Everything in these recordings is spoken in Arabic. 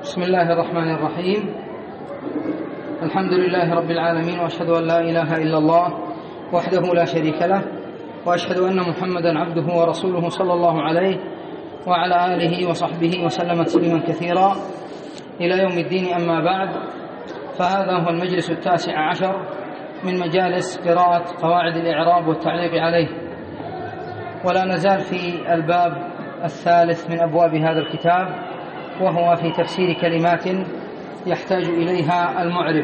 بسم الله الرحمن الرحيم. الحمد لله رب العالمين، وأشهد أن لا إله إلا الله وحده لا شريك له، وأشهد أن محمدا عبده ورسوله صلى الله عليه وعلى آله وصحبه وسلم تسليما كثيرا إلى يوم الدين. أما بعد، فهذا هو المجلس 19 من مجالس قراءة قواعد الإعراب والتعليق عليه، ولا نزال في الباب الثالث من أبواب هذا الكتاب، وهو في تفسير كلمات يحتاج إليها المعرب.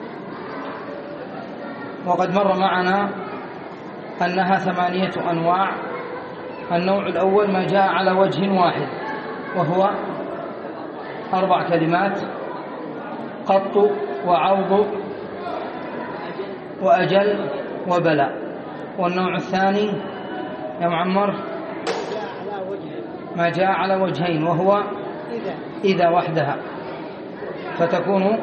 وقد مر معنا أنها 8 أنواع. النوع الأول ما جاء على وجه واحد، وهو 4 كلمات: قط وعوض وأجل وبلى. والنوع الثاني يا معمر ما جاء على وجهين، وهو إذا وحدها، فتكون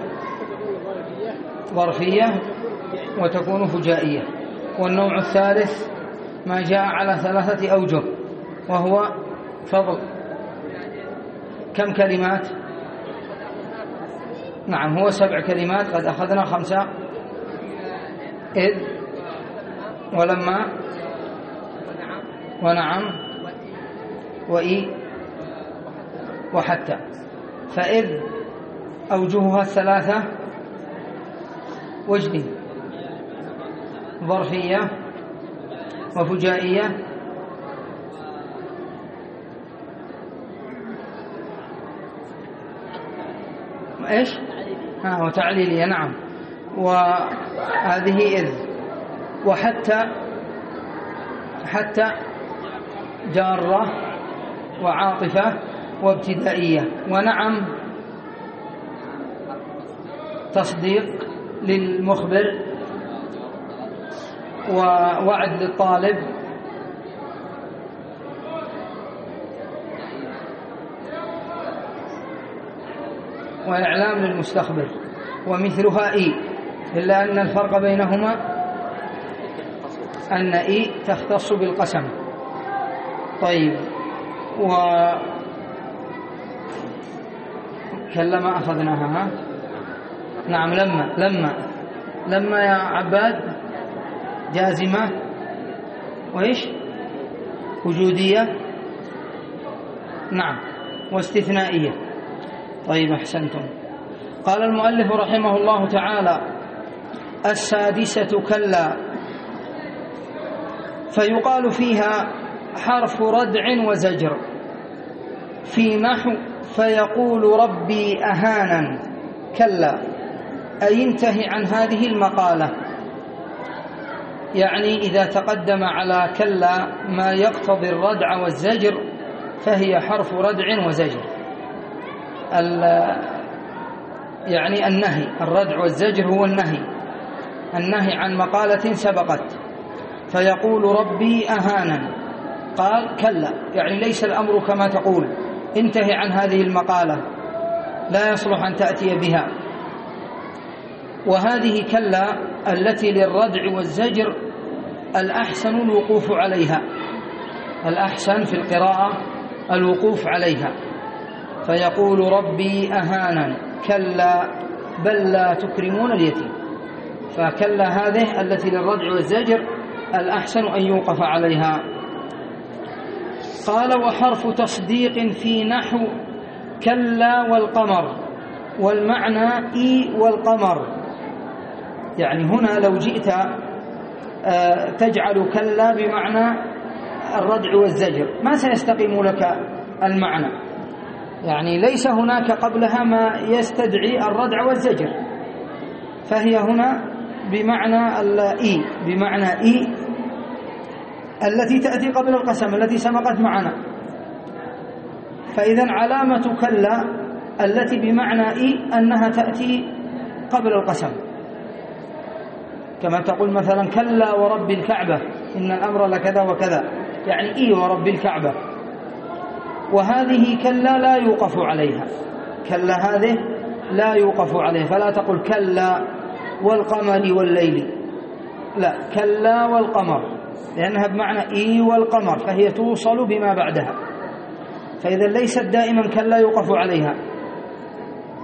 ظرفية وتكون فجائية. والنوع الثالث ما جاء على 3 أوجه، وهو فضل. كم كلمات؟ نعم، هو 7 كلمات. قد أخذنا 5: إذ ولما ونعم وإي وحتى. فإذ أوجهها 3 وجه: ظرفية وفجائية إيش؟ وتعليلية. نعم، وهذه إذ. وحتى جارة وعاطفة وابتدائية. ونعم تصديق للمخبر ووعد للطالب. وإعلام للمستخبر. ومثلها إي، إلا أن الفرق بينهما أن إي تختص بالقسم. طيب، كلما أخذناها. نعم، لما يا عباد جازمة وإيش؟ وجودية. نعم، واستثنائية. طيب، أحسنتم. قال المؤلف رحمه الله تعالى: 6 كلا، فيقال فيها حرف ردع وزجر. في نحو فيقول ربي أهانا كلا، أي انتهي عن هذه المقالة. يعني إذا تقدم على كلا ما يقتضي الردع والزجر فهي حرف ردع وزجر. يعني النهي. الردع والزجر هو النهي عن مقالة سبقت. فيقول ربي أهانا، قال كلا، يعني ليس الأمر كما تقول، انتهي عن هذه المقالة، لا يصلح أن تأتي بها. وهذه كلا التي للردع والزجر الأحسن الوقوف عليها، الأحسن في القراءة الوقوف عليها. فيقول ربي أهانا كلا بل لا تكرمون اليتيم. فكلا هذه التي للردع والزجر الأحسن أن يوقف عليها. قال: وحرف تصديق في نحو كلا والقمر، والمعنى إي والقمر. يعني هنا لو جئت تجعل كلا بمعنى الردع والزجر ما سيستقيم لك المعنى، يعني ليس هناك قبلها ما يستدعي الردع والزجر، فهي هنا بمعنى الإي، بمعنى إي التي تأتي قبل القسم التي سبقت معنا. فإذا علامة كلا التي بمعنى إي أنها تأتي قبل القسم، كما تقول مثلا كلا ورب الكعبة إن الأمر لكذا وكذا، يعني إي ورب الكعبة. وهذه كلا لا يوقف عليها، كلا هذه لا يوقف عليها، فلا تقول كلا والقمر والليل، لا، كلا والقمر، لأنها بمعنى إي والقمر، فهي توصل بما بعدها. فإذا ليست دائما كلا يوقف عليها،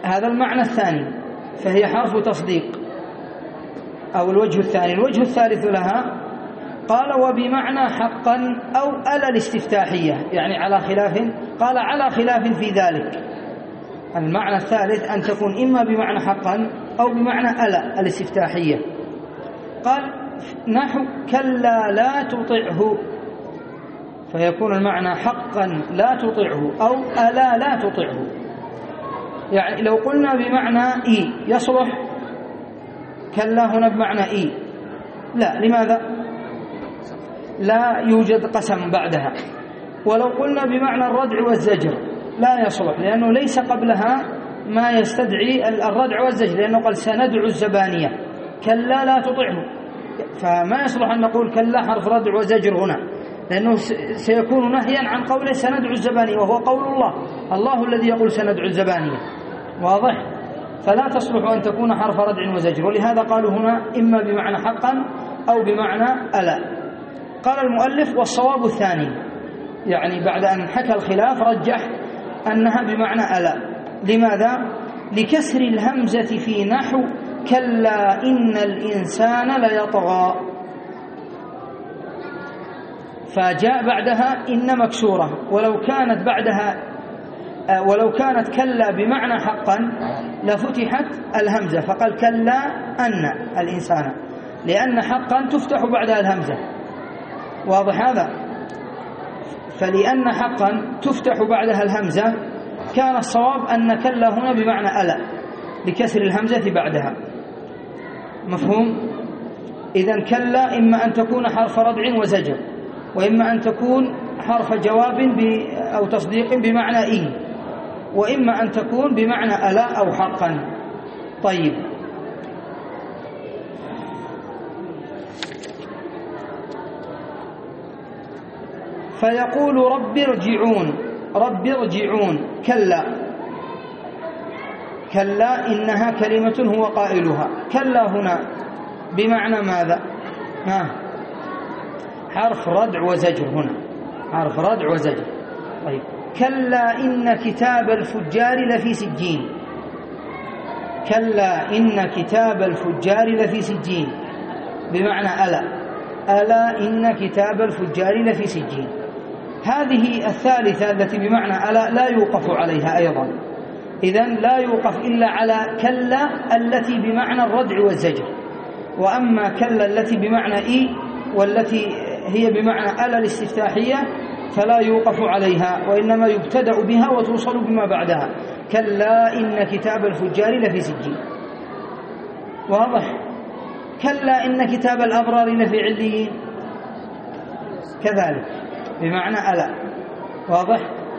هذا المعنى الثاني، فهي حرف تصديق أو الوجه الثاني. الوجه الثالث لها قال وبمعنى حقا أو ألا الاستفتاحية، يعني على خلاف، قال على خلاف في ذلك. المعنى الثالث أن تكون إما بمعنى حقا أو بمعنى ألا الاستفتاحية. قال نحو كلا لا تطعه، فيكون المعنى حقا لا تطعه أو ألا لا تطعه. يعني لو قلنا بمعنى إي يصلح كلا هنا بمعنى إي؟ لا. لماذا؟ لا يوجد قسم بعدها. ولو قلنا بمعنى الردع والزجر لا يصلح، لأنه ليس قبلها ما يستدعي الردع والزجر، لأنه قال سندعو الزبانية كلا لا تطعه، فما يصلح أن نقول كلا حرف ردع وزجر هنا، لأنه سيكون نهيا عن قوله سندعو الزبانية، وهو قول الله الذي يقول سندعو الزبانية. واضح؟ فلا تصلح أن تكون حرف ردع وزجر، ولهذا قالوا هنا إما بمعنى حقا أو بمعنى ألا. قال المؤلف والصواب الثاني، يعني بعد أن حكى الخلاف رجح أنها بمعنى ألا. لماذا؟ لكسر الهمزة في نحو كلا إن الإنسان ليطغى، فجاء بعدها إن مكسورة، ولو كانت كلا بمعنى حقا لفتحت الهمزة، فقال كلا أن الإنسان، لأن حقا تفتح بعدها الهمزة. واضح هذا؟ فلأن حقا تفتح بعدها الهمزة كان الصواب أن كلا هنا بمعنى ألا لكسر الهمزة بعدها. مفهوم؟ إذن كلا إما أن تكون حرف ردع وزجر، وإما أن تكون حرف جواب أو تصديق بمعنى إن، وإما أن تكون بمعنى ألا أو حقا. طيب، فيقول رب ارجعون كلا إنها كلمة هو قائلها. كلا هنا بمعنى ماذا؟ حرف ردع وزجر، هنا حرف ردع وزجر. طيب، كلا إن كتاب الفجار لفي سجين، كلا إن كتاب الفجار لفي سجين بمعنى ألا إن كتاب الفجار لفي سجين. هذه الثالثة التي بمعنى ألا لا يوقف عليها أيضا، إذن لا يوقف إلا على كلا التي بمعنى الردع والزجر. وأما كلا التي بمعنى إي والتي هي بمعنى ألا الاستفتاحية فلا يوقف عليها، وإنما يبتدأ بها وتوصل بما بعدها. كلا إن كتاب الفجار لفي سجين. واضح؟ كلا إن كتاب الأبرار لفي عليين، كذلك بمعنى ألا. واضح؟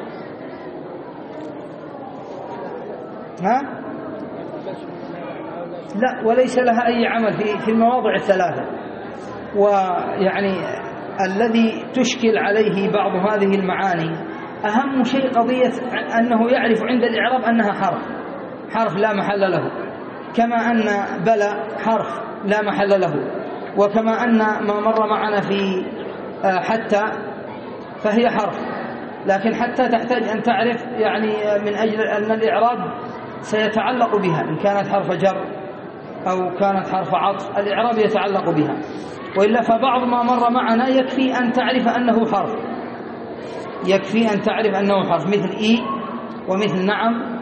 لا، وليس لها أي عمل في المواضع الثلاثة. ويعني الذي تشكل عليه بعض هذه المعاني أهم شيء قضية أنه يعرف عند الإعراب أنها حرف لا محل له، كما أن بلى حرف لا محل له، وكما أن ما مر معنا في حتى فهي حرف، لكن حتى تحتاج أن تعرف يعني من أجل أن الإعراب سيتعلق بها، إن كانت حرف جر أو كانت حرف عطف الإعراب يتعلق بها، وإلا فبعض ما مر معنا يكفي أن تعرف أنه حرف، يكفي أن تعرف أنه حرف، مثل إي ومثل نعم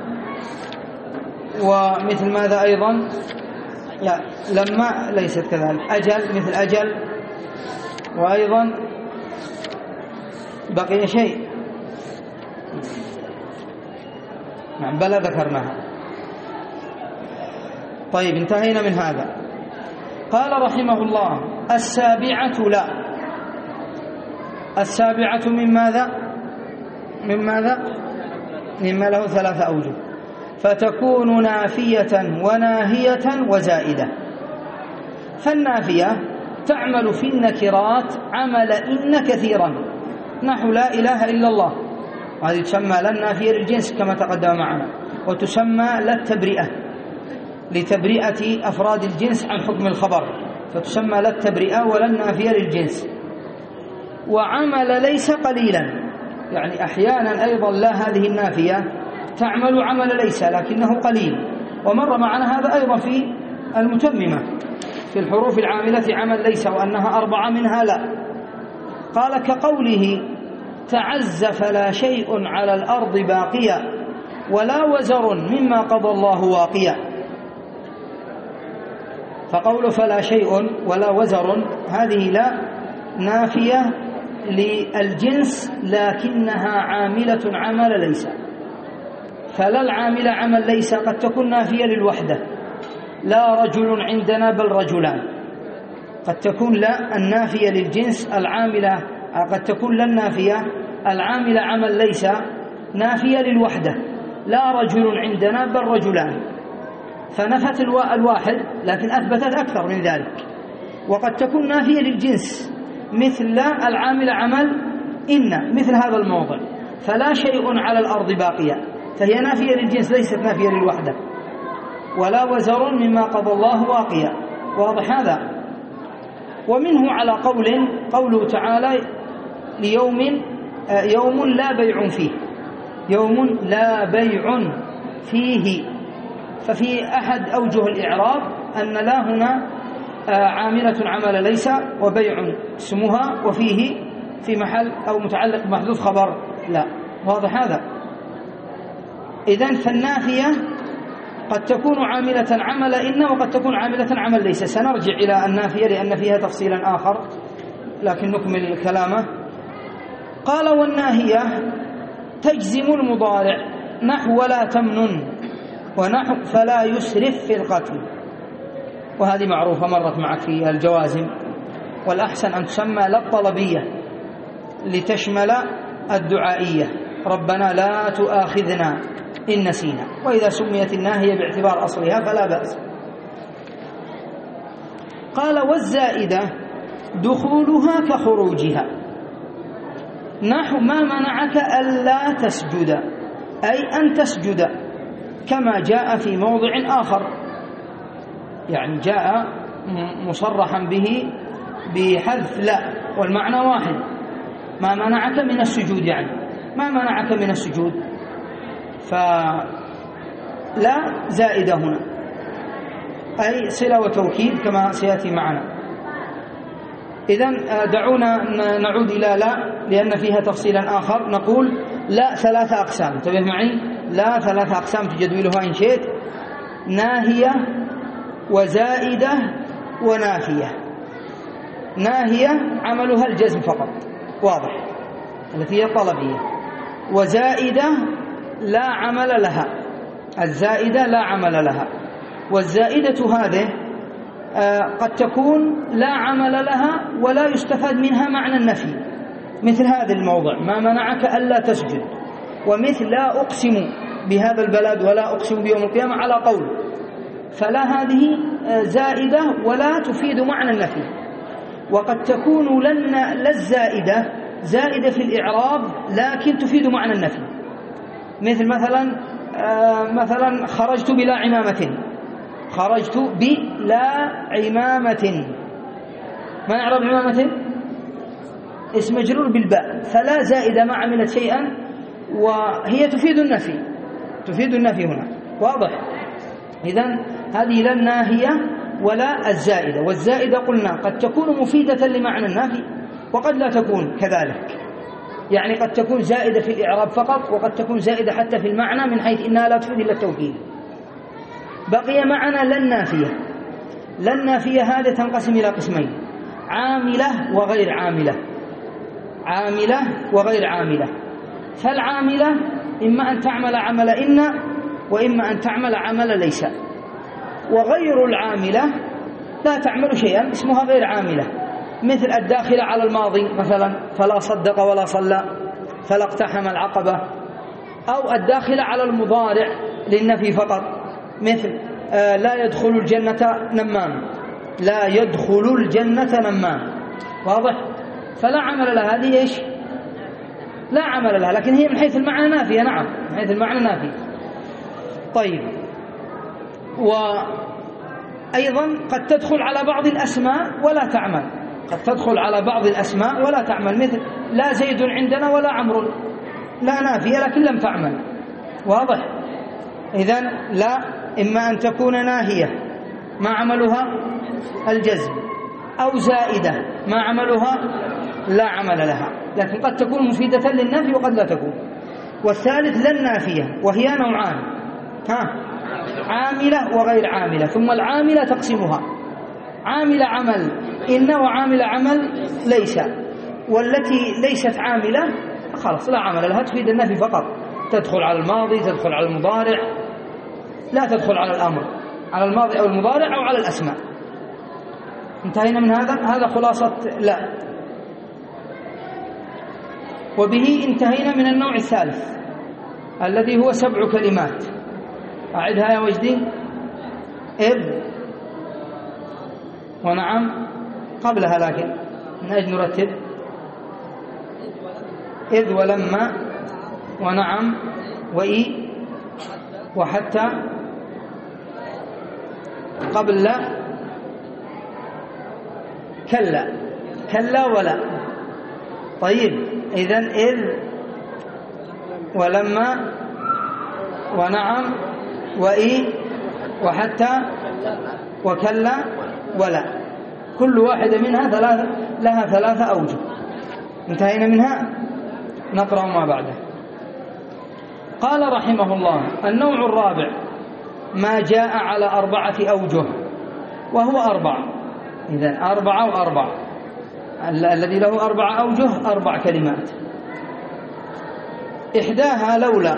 ومثل ماذا أيضا؟ لا، لما ليست كذلك، أجل مثل أجل، وأيضا بقي شيء نعم بلى ذكرناها. طيب، انتهينا من هذا. قال رحمه الله السابعة لا. السابعة من ماذا؟ مما له ثلاثة أوجه، فتكون نافية وناهية وزائدة. فالنافية تعمل في النكرات عمل إن كثيرا، نحو لا إله إلا الله، وهذه تسمى لا النافية للجنس كما تقدم معنا، وتسمى لا التبرئة لتبرئة أفراد الجنس عن حكم الخبر، فتسمى لا التبرئة ولا النافية للجنس. وعمل ليس قليلا، يعني أحيانا أيضا لا هذه النافية تعمل عمل ليس لكنه قليل، ومر معنا هذا أيضا في المتممة في الحروف العاملة عمل ليس وأنها 4 منها لا. قال كقوله تعز فلا شيء على الأرض باقيا ولا وزر مما قضى الله واقيا. فقول فلا شيء ولا وزر هذه لا نافية للجنس لكنها عاملة عمل ليس. فلا العامل عمل ليس قد تكون نافية للوحدة، لا رجل عندنا بل رجلان. قد تكون لا النافية للجنس العاملة، قد تكون لا النافية العاملة عمل ليس نافية للوحدة، لا رجل عندنا بل رجلان، فنفت الواحد لكن أثبتت أكثر من ذلك. وقد تكون نافية للجنس مثل لا العامل عمل إن، مثل هذا الموضع فلا شيء على الأرض باقية، فهي نافية للجنس ليست نافية للوحدة. ولا وزر مما قضى الله واقيا، واضح هذا. ومنه على قوله تعالى ليوم يوم لا بيع فيه، يوم لا بيع فيه، ففي أحد أوجه الإعراب أن لا هنا عاملة عمل ليس وبيع اسمها وفيه في محل أو متعلق بمحذوف خبر لا، واضح هذا. إذن فالنافية قد تكون عاملة عمل إن وقد تكون عاملة عمل ليس. سنرجع إلى النافية لأن فيها تفصيلا آخر لكن نكمل كلامه. قال والناهية تجزم المضارع نحو ولا تمنن ونحو فلا يسرف في القتل، وهذه معروفة مرت معك في الجوازم، والأحسن أن تسمى لا الطلبية لتشمل الدعائية، ربنا لا تؤاخذنا إن نسينا، وإذا سميت الناهية باعتبار أصلها فلا بأس. قال والزائدة دخولها كخروجها نحو ما منعك ألا تسجد، أي أن تسجد، كما جاء في موضع آخر، يعني جاء مصرحا به بحذف لا والمعنى واحد، ما منعك من السجود، يعني ما منعك من السجود، فلا زائدة هنا أي صلة وتوكيد كما سيأتي معنا. إذن دعونا نعود إلى لا لأن فيها تفصيلا آخر. نقول لا 3 أقسام، انتبه معي، لا 3 أقسام في جدولها إن شئت: ناهية وزائدة ونافية. ناهية عملها الجزم فقط، واضح، التي هي الطلبية. وزائدة لا عمل لها، الزائدة لا عمل لها. والزائدة هذه قد تكون لا عمل لها ولا يستفاد منها معنى النفي، مثل هذا الموضع ما منعك ألا تسجد، ومثل لا أقسم بهذا البلد ولا أقسم بيوم القيامة على قول، فلا هذه زائدة ولا تفيد معنى النفي. وقد تكون لا الزائدة زائدة في الإعراب لكن تفيد معنى النفي، مثل مثلا خرجت بلا عمامة، خرجت بلا عمامة، ما نعرف عمامة؟ اسم مجرور بالباء، فلا زائدة ما عملت شيئا وهي تفيد النفي، تفيد النفي هنا، واضح. إذن هذه لا الناهية ولا الزائدة. والزائدة قلنا قد تكون مفيدة لمعنى النفي وقد لا تكون كذلك، يعني قد تكون زائدة في الإعراب فقط وقد تكون زائدة حتى في المعنى من حيث إنها لا تفيد إلا التوكيد. بقي معنا لا النافية. لا النافية هذه تنقسم إلى قسمين: عاملة وغير عاملة. عاملة وغير عاملة. فالعاملة إما أن تعمل عمل إن وإما أن تعمل عمل ليس. وغير العاملة لا تعمل شيئا، اسمها غير عاملة، مثل الداخلة على الماضي مثلا فلا صدق ولا صلى فلا اقتحم العقبة، أو الداخلة على المضارع للنفي فقط، مثل لا يدخل الجنة نمام، لا يدخل الجنة نمام، واضح. فلا عمل لها، هذه إيش؟ لا عمل لها، لكن هي من حيث المعنى نافية، نعم من حيث المعنى نافية. طيب، وأيضا قد تدخل على بعض الأسماء ولا تعمل، قد تدخل على بعض الأسماء ولا تعمل، مثل لا زيد عندنا ولا عمرو، لا نافية لكن لم تعمل. واضح؟ إذن لا إما أن تكون ناهية ما عملها الجزم، أو زائدة ما عملها لا عمل لها، لكن قد تكون مفيدة للنافي وقد لا تكون. والثالث لا النافية، وهي نوعان، عاملة وغير عاملة. ثم العاملة تقسمها عاملة عمل إن وعامل عمل ليس. والتي ليست عاملة خلاص لا عمل لها، تفيد النفي فقط، تدخل على الماضي، تدخل على المضارع، لا تدخل على الأمر، على الماضي أو المضارع أو على الأسماء. انتهينا من هذا خلاصة لا. وبه انتهينا من النوع الثالث الذي هو 7 كلمات. أعدها يا وجدي. إذ ونعم قبلها، لكن من أجل نرتب. إذ ولما ونعم وإي وحتى قبل لا كلا ولا. طيب إذن إذ ولما ونعم وإي وحتى وكلا ولا، كل واحدة منها لها 3 أوجه. انتهينا منها، نقرأ ما بعده. قال رحمه الله: النوع الرابع ما جاء على 4 أوجه، وهو 4. إذن 4 و4، الذي له 4 أوجه 4 كلمات. إحداها لولا،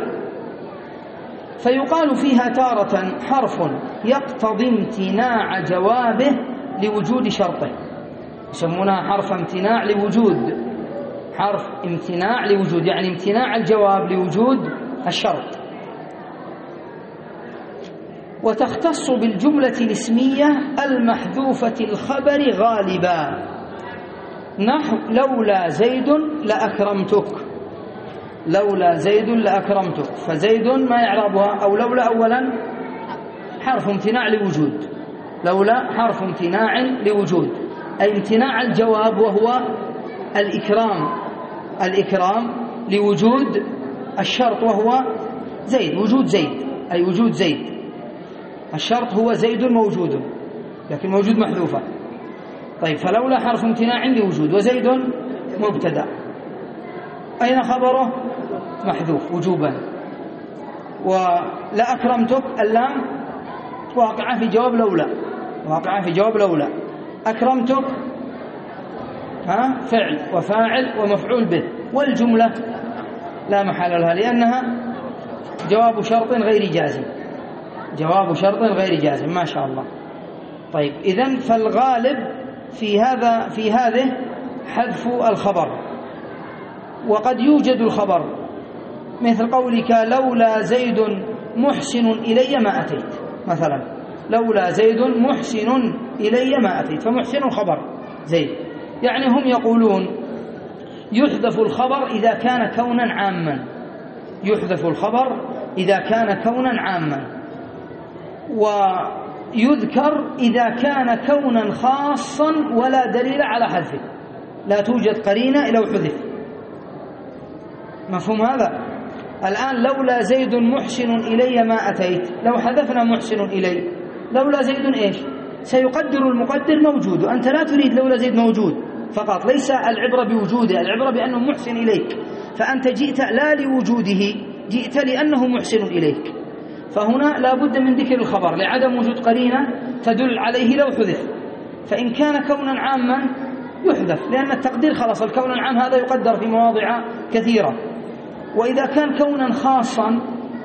فيقال فيها تارة حرف يقتضي امتناع جوابه لوجود شرطه، يسمونها حرف امتناع لوجود، حرف امتناع لوجود، يعني امتناع الجواب لوجود الشرط. وتختص بالجملة الاسمية المحذوفة الخبر غالبا، نحو لولا زيد لأكرمتك، لولا زيد لأكرمتك. فزيد ما يعربها؟ أو لولا أولا حرف امتناع لوجود، لولا حرف امتناع لوجود، أي امتناع الجواب وهو الإكرام لوجود الشرط وهو زيد، وجود زيد، أي وجود زيد. الشرط هو زيد موجود، لكن موجود محذوفة. طيب فلولا حرف امتناع لوجود، وزيد مبتدأ، أين خبره؟ محذوف وجوبا. ولا أكرمتك اللام واقعة في جواب لولا، واقعة في جواب لولا. أكرمتك فعل وفاعل ومفعول به، والجملة لا محل لها لأنها جواب شرط غير جازم، جواب شرط غير جازم. ما شاء الله. طيب إذن فالغالب في هذه حذف الخبر، وقد يوجد الخبر، مثل قولك لولا زيد محسن إلي ما أتيت مثلا، لولا زيد محسن إلي ما أتيت، فمحسن خبر زيد. يعني هم يقولون يحذف الخبر إذا كان كونا عاما، يحذف الخبر إذا كان كونا عاما، ويذكر إذا كان كونا خاصا ولا دليل على حذفه، لا توجد قرينة لو حذف. مفهوم هذا؟ الآن لولا زيد محسن إلي ما أتيت، لو حذفنا محسن إلي، لولا زيد إيش؟ سيقدر المقدر موجود، وأنت لا تريد لولا زيد موجود فقط، ليس العبرة بوجوده، العبرة بأنه محسن إليك، فأنت جئت لا لوجوده، جئت لأنه محسن إليك. فهنا لا بد من ذكر الخبر لعدم وجود قرينة تدل عليه لو حذف. فإن كان كونا عاما يحذف، لأن التقدير خلاص الكون العام هذا يقدر في مواضع كثيرة. وإذا كان كونا خاصا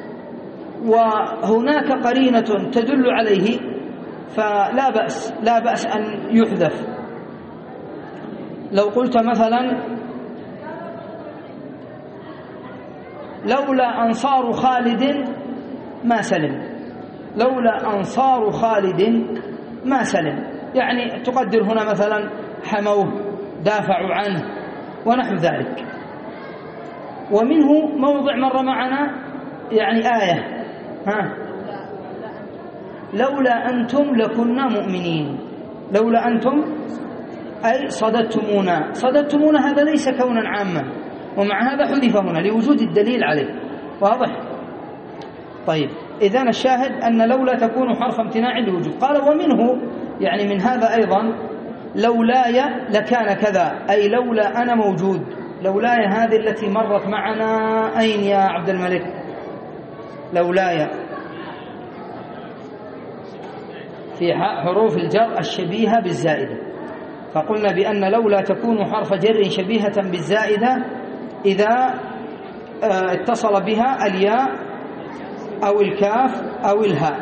وهناك قرينة تدل عليه فلا بأس، لا بأس أن يحذف. لو قلت مثلا لولا أنصار خالد ما سلم، لولا أنصار خالد ما سلم، يعني تقدر هنا مثلا حموه، دافعوا عنه، ونحو ذلك. ومنه موضع مر معنا يعني آية لولا أنتم لكنا مؤمنين، لولا أنتم أي صددتمونا، صددتمونا هذا ليس كونا عاما، ومع هذا حذف هنا لوجود الدليل عليه. واضح؟ طيب إذن الشاهد أن لولا تكون حرف امتناع لوجود. قال ومنه يعني من هذا أيضا لولاي لكان كذا، أي لولا أنا موجود. لولاي هذه التي مرت معنا أين يا عبد الملك؟ لولاي في حروف الجر الشبيهة بالزائدة، فقلنا بأن لولا تكون حرف جر شبيهة بالزائدة إذا اتصل بها الياء أو الكاف أو الهاء.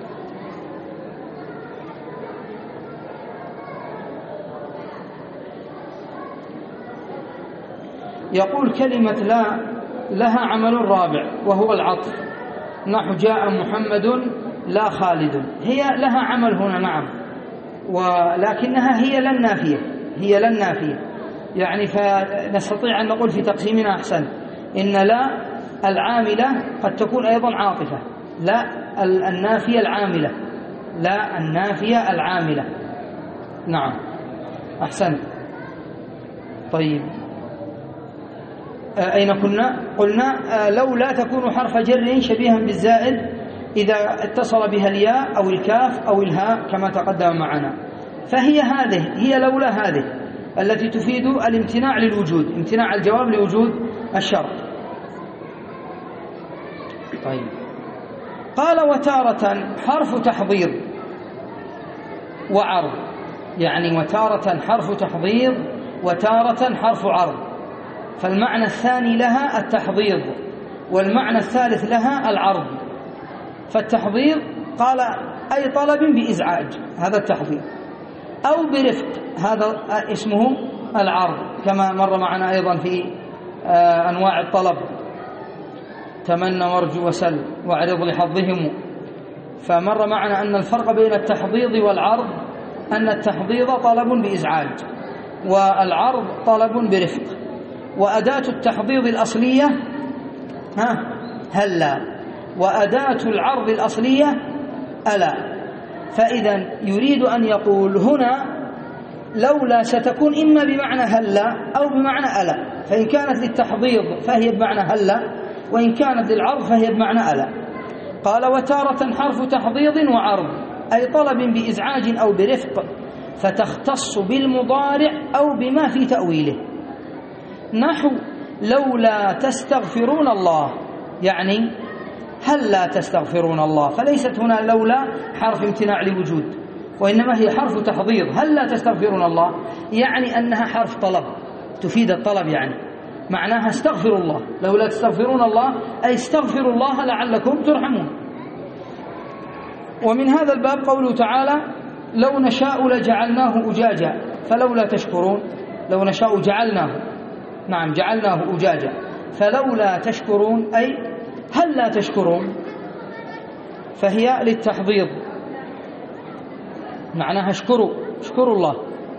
يقول كلمة لا لها عمل رابع وهو العطف، نحو جاء محمد لا خالد. هي لها عمل هنا نعم، ولكنها هي لا النافية، هي لا النافية، يعني فنستطيع أن نقول في تقسيمنا أحسن إن لا العاملة قد تكون أيضا عاطفة، لا النافية العاملة، لا النافية العاملة. نعم أحسن. طيب أين كنا؟ قلنا لولا تكون حرف جر شبيها بالزائد إذا اتصل بها الياء أو الكاف أو الهاء كما تقدم معنا. فهي هذه، هي لولا هذه التي تفيد الامتناع للوجود، امتناع الجواب لوجود الشرط. طيب قال وتارة حرف تحضير وعرض، يعني وتارة حرف تحضير وتارة حرف عرض، فالمعنى الثاني لها التحضير والمعنى الثالث لها العرض. فالتحضير قال أي طلب بإزعاج، هذا التحضير، أو برفق، هذا اسمه العرض، كما مر معنا أيضا في أنواع الطلب، تمنى وارجو وسل واعرض لحظهم. فمر معنا أن الفرق بين التحضيض والعرض أن التحضيض طلب بإزعاج والعرض طلب برفق. وأداة التحضيض الأصلية هلا، وأداة العرض الأصلية ألا. فإذا يريد أن يقول هنا لولا ستكون إما بمعنى هلا أو بمعنى ألا، فإن كانت للتحضيض فهي بمعنى هلا، وإن كانت للعرض فهي بمعنى ألا. قال وتارة حرف تحضيض وعرض أي طلب بإزعاج أو برفق، فتختص بالمضارع أو بما في تأويله، نحو لولا تستغفرون الله، يعني هل لا تستغفرون الله. فليست هنا لولا حرف امتناع لوجود، وإنما هي حرف تحضيض. هل لا تستغفرون الله يعني أنها حرف طلب تفيد الطلب، يعني معناها استغفروا الله، لولا تستغفرون الله أي استغفروا الله لعلكم ترحمون. ومن هذا الباب قوله تعالى لو نشاء لجعلناه أجاجا فلولا تشكرون. لو نشاء جعلناه، نعم جعلناه أجاجا، فلولا تشكرون أي هل لا تشكرون، فهي للتحضيض، معناها اشكروا الله.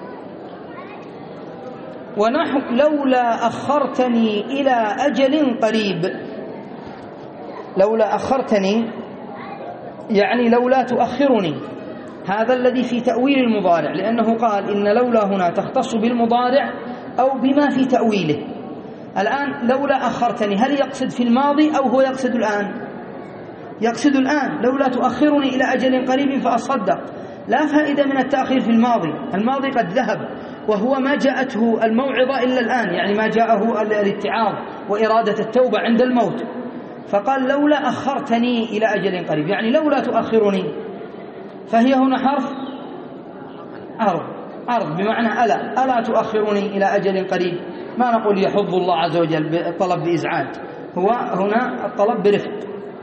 ونحو لولا أخرتني إلى أجل قريب. لولا أخرتني يعني لولا تؤخرني، هذا الذي في تأويل المضارع، لأنه قال إن لولا هنا تختص بالمضارع أو بما في تأويله. الآن لولا أخرتني هل يقصد في الماضي أو هو يقصد الآن؟ يقصد الآن، لولا تؤخرني إلى أجل قريب فأصدق. لا فائدة من التأخير في الماضي، الماضي قد ذهب وهو ما جاءته الموعظة إلا الآن، يعني ما جاءه الاتعاظ وإرادة التوبة عند الموت. فقال لولا أخرتني إلى أجل قريب، يعني لولا تؤخرني، فهي هنا حرف عرض بمعنى ألا تؤخرني إلى أجل قريب. ما نقول يحض الله عز وجل بالطلب بإزعاج، هو هنا الطلب برفق.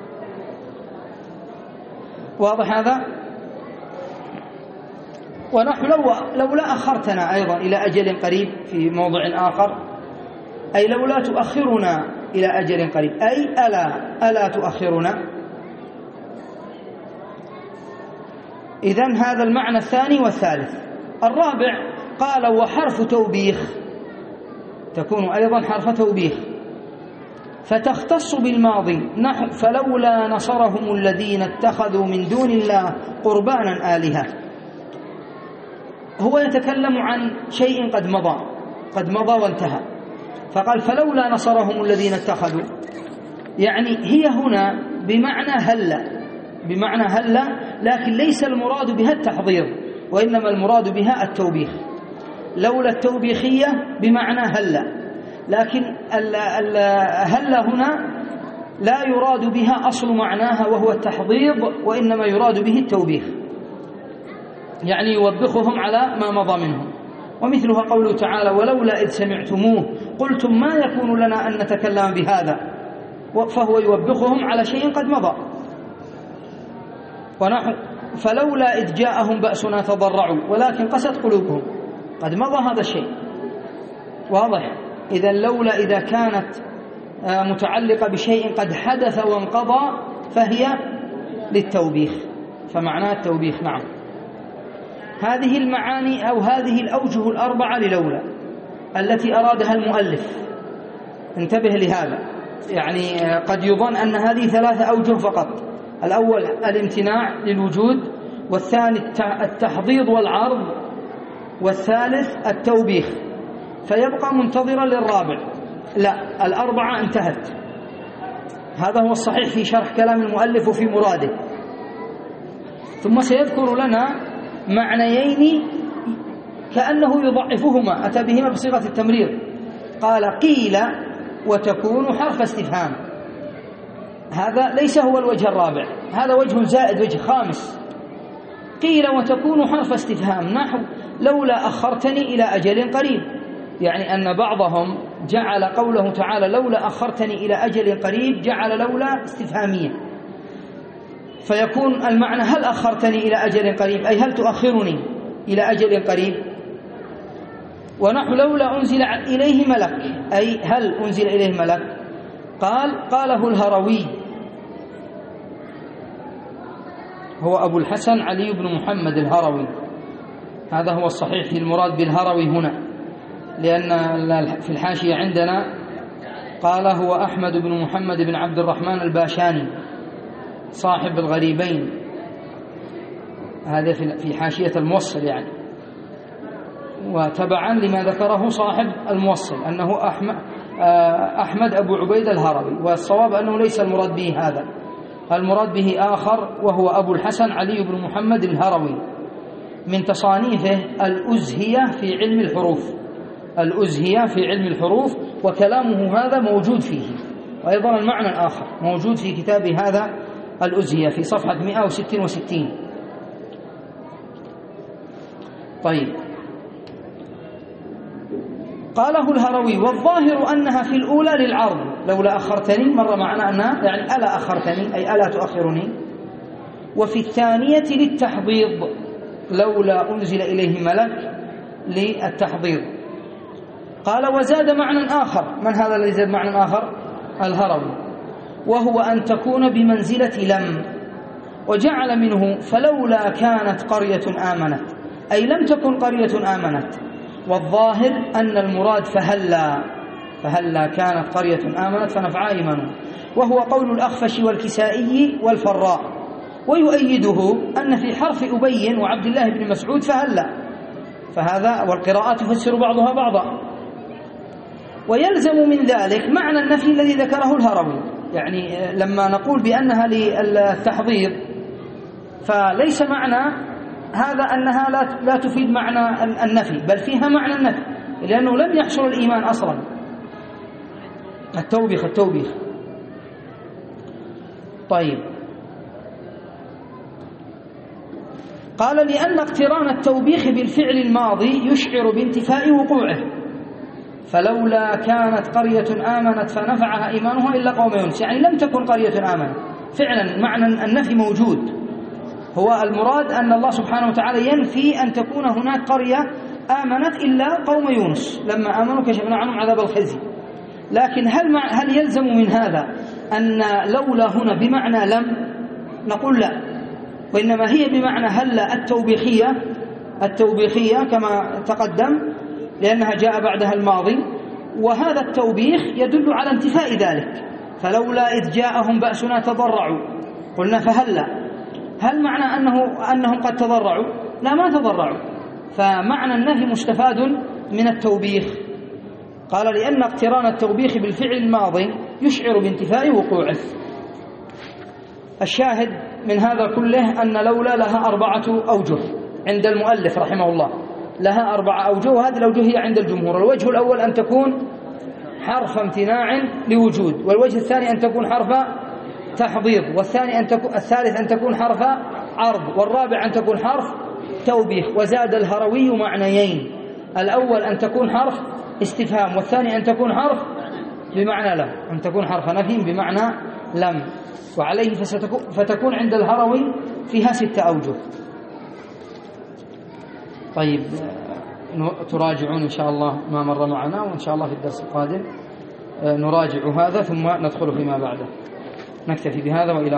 واضح هذا؟ ونحن لولا أخرتنا أيضا إلى أجل قريب في موضع آخر، أي لولا تؤخرنا إلى أجل قريب، أي ألا تؤخرنا. إذن هذا المعنى الثاني والثالث. الرابع قال وحرف توبيخ، تكون أيضا حرف توبيخ، فتختص بالماضي، نحو فلولا نصرهم الذين اتخذوا من دون الله قربانا آلهة. هو يتكلم عن شيء قد مضى وانتهى، فقال فلولا نصرهم الذين اتخذوا، يعني هي هنا بمعنى هلا، لكن ليس المراد بها التحضير، وإنما المراد بها التوبيخ. لولا التوبيخية بمعنى هلا، لكن هلا هنا لا يراد بها أصل معناها وهو التحضيض، وإنما يراد به التوبيخ، يعني يوبخهم على ما مضى منهم. ومثلها قوله تعالى: ولولا إذ سمعتموه قلتم ما يكون لنا أن نتكلم بهذا، فهو يوبخهم على شيء قد مضى. ونحن فلولا إذ جاءهم بأسنا تضرعوا ولكن قست قلوبهم، قد مضى هذا الشيء، واضح. إذا لولا إذا كانت متعلقة بشيء قد حدث وانقضى فهي للتوبيخ، فمعناه التوبيخ. نعم، هذه المعاني أو هذه الأوجه الأربعة للولا التي أرادها المؤلف. انتبه لهذا، يعني قد يظن أن هذه 3 أوجه فقط: الأول الامتناع للوجود، والثاني التحضيض والعرض، والثالث التوبيخ، فيبقى منتظرا للرابع. لا، ال4 انتهت. هذا هو الصحيح في شرح كلام المؤلف وفي مراده. ثم سيذكر لنا معنيين كأنه يضعفهما، أتى بهما بصيغة التمرير. قال: قيل وتكون حرف استفهام. هذا ليس هو الوجه الرابع، هذا وجه زائد، وجه خامس. قيل وتكون حرف استفهام، نحو لولا أخرتني إلى أجل قريب، يعني أن بعضهم جعل قوله تعالى لولا أخرتني إلى أجل قريب جعل لولا استفهامية، فيكون المعنى هل أخرتني إلى أجل قريب، أي هل تؤخرني إلى أجل قريب. ونحو لولا أنزل إليه ملك، أي هل أنزل إليه ملك. قاله الهروي، هو أبو الحسن علي بن محمد الهروي، هذا هو الصحيح في المراد بالهروي هنا، لأن في الحاشية عندنا قال هو أحمد بن محمد بن عبد الرحمن الباشاني صاحب الغريبين، هذا في حاشية الموصل يعني، وتبعا لما ذكره صاحب الموصل أنه أحمد أبو عبيد الهروي، والصواب أنه ليس المراد به هذا، المراد به آخر، وهو أبو الحسن علي بن محمد الهروي، من تصانيفه الأزهية في علم الحروف، الأزهية في علم الحروف، وكلامه هذا موجود فيه. وأيضا المعنى الآخر موجود في كتاب هذا الأزهية في صفحة 166. طيب، قاله الهروي: والظاهر أنها في الأولى للعرض، لولا أخرتني مر معنا أنها يعني ألا أخرتني، أي ألا تؤخرني. وفي الثانية للتحضيض، لولا أنزل إليه ملك للتحضيض. قال: وزاد معنى آخر. من هذا الذي زاد معنى آخر؟ الهروي، وهو أن تكون بمنزلة لم، وجعل منه فلولا كانت قرية آمنت، أي لم تكن قرية آمنت. والظاهر أن المراد فهلا كانت قرية آمنت فنفعها إيمانها، وهو قول الأخفش والكسائي والفراء. ويؤيده أن في حرف أبي وعبد الله بن مسعود فهلا، فهذا والقراءات تفسر بعضها بعضا. ويلزم من ذلك معنى النفي الذي ذكره الهروي، يعني لما نقول بأنها للتحضيض فليس معنى هذا أنها لا تفيد معنى النفي، بل فيها معنى النفي، لأنه لم يحصل الإيمان أصلا. التوبيخ. طيب، قال: لأن اقتران التوبيخ بالفعل الماضي يشعر بانتفاء وقوعه، فلولا كانت قرية آمنت فنفعها إيمانها إلا قوم يونس، يعني لم تكن قرية آمنت. فعلا معنى النفي موجود، هو المراد أن الله سبحانه وتعالى ينفي أن تكون هناك قرية آمنت إلا قوم يونس، لما آمنوا كشفنا عنهم عذاب الخزي. لكن هل يلزم من هذا أن لولا هنا بمعنى لم؟ نقول لا، وإنما هي بمعنى هلا التوبيخية كما تقدم، لأنها جاء بعدها الماضي، وهذا التوبيخ يدل على انتفاء ذلك. فلولا إذ جاءهم بأسنا تضرعوا، قلنا فهلا، هل معنى أنهم قد تضرعوا؟ لا، ما تضرعوا، فمعنى النفي مستفاد من التوبيخ. قال: لأن اقتران التوبيخ بالفعل الماضي يشعر بانتفاء وقوعه. الشاهد من هذا كله أن لولا لها 4 أوجه عند المؤلف رحمه الله، لها 4 أوجه، وهذه الأوجه هي عند الجمهور. الوجه الأول أن تكون حرف امتناع لوجود، والوجه الثاني أن تكون حرف تحضيض، الثالث أن تكون حرف عرض، والرابع أن تكون حرف توبيخ. وزاد الهروي معنيين، الأول أن تكون حرف استفهام، والثاني أن تكون حرف بمعنى لم، أن تكون حرف نفي بمعنى لم، وعليه فتكون عند الهروي فيها 6 أوجه. طيب تراجعون إن شاء الله ما مر معنا، وإن شاء الله في الدرس القادم نراجع هذا ثم ندخل فيما بعده. نكتفي بهذا وإلى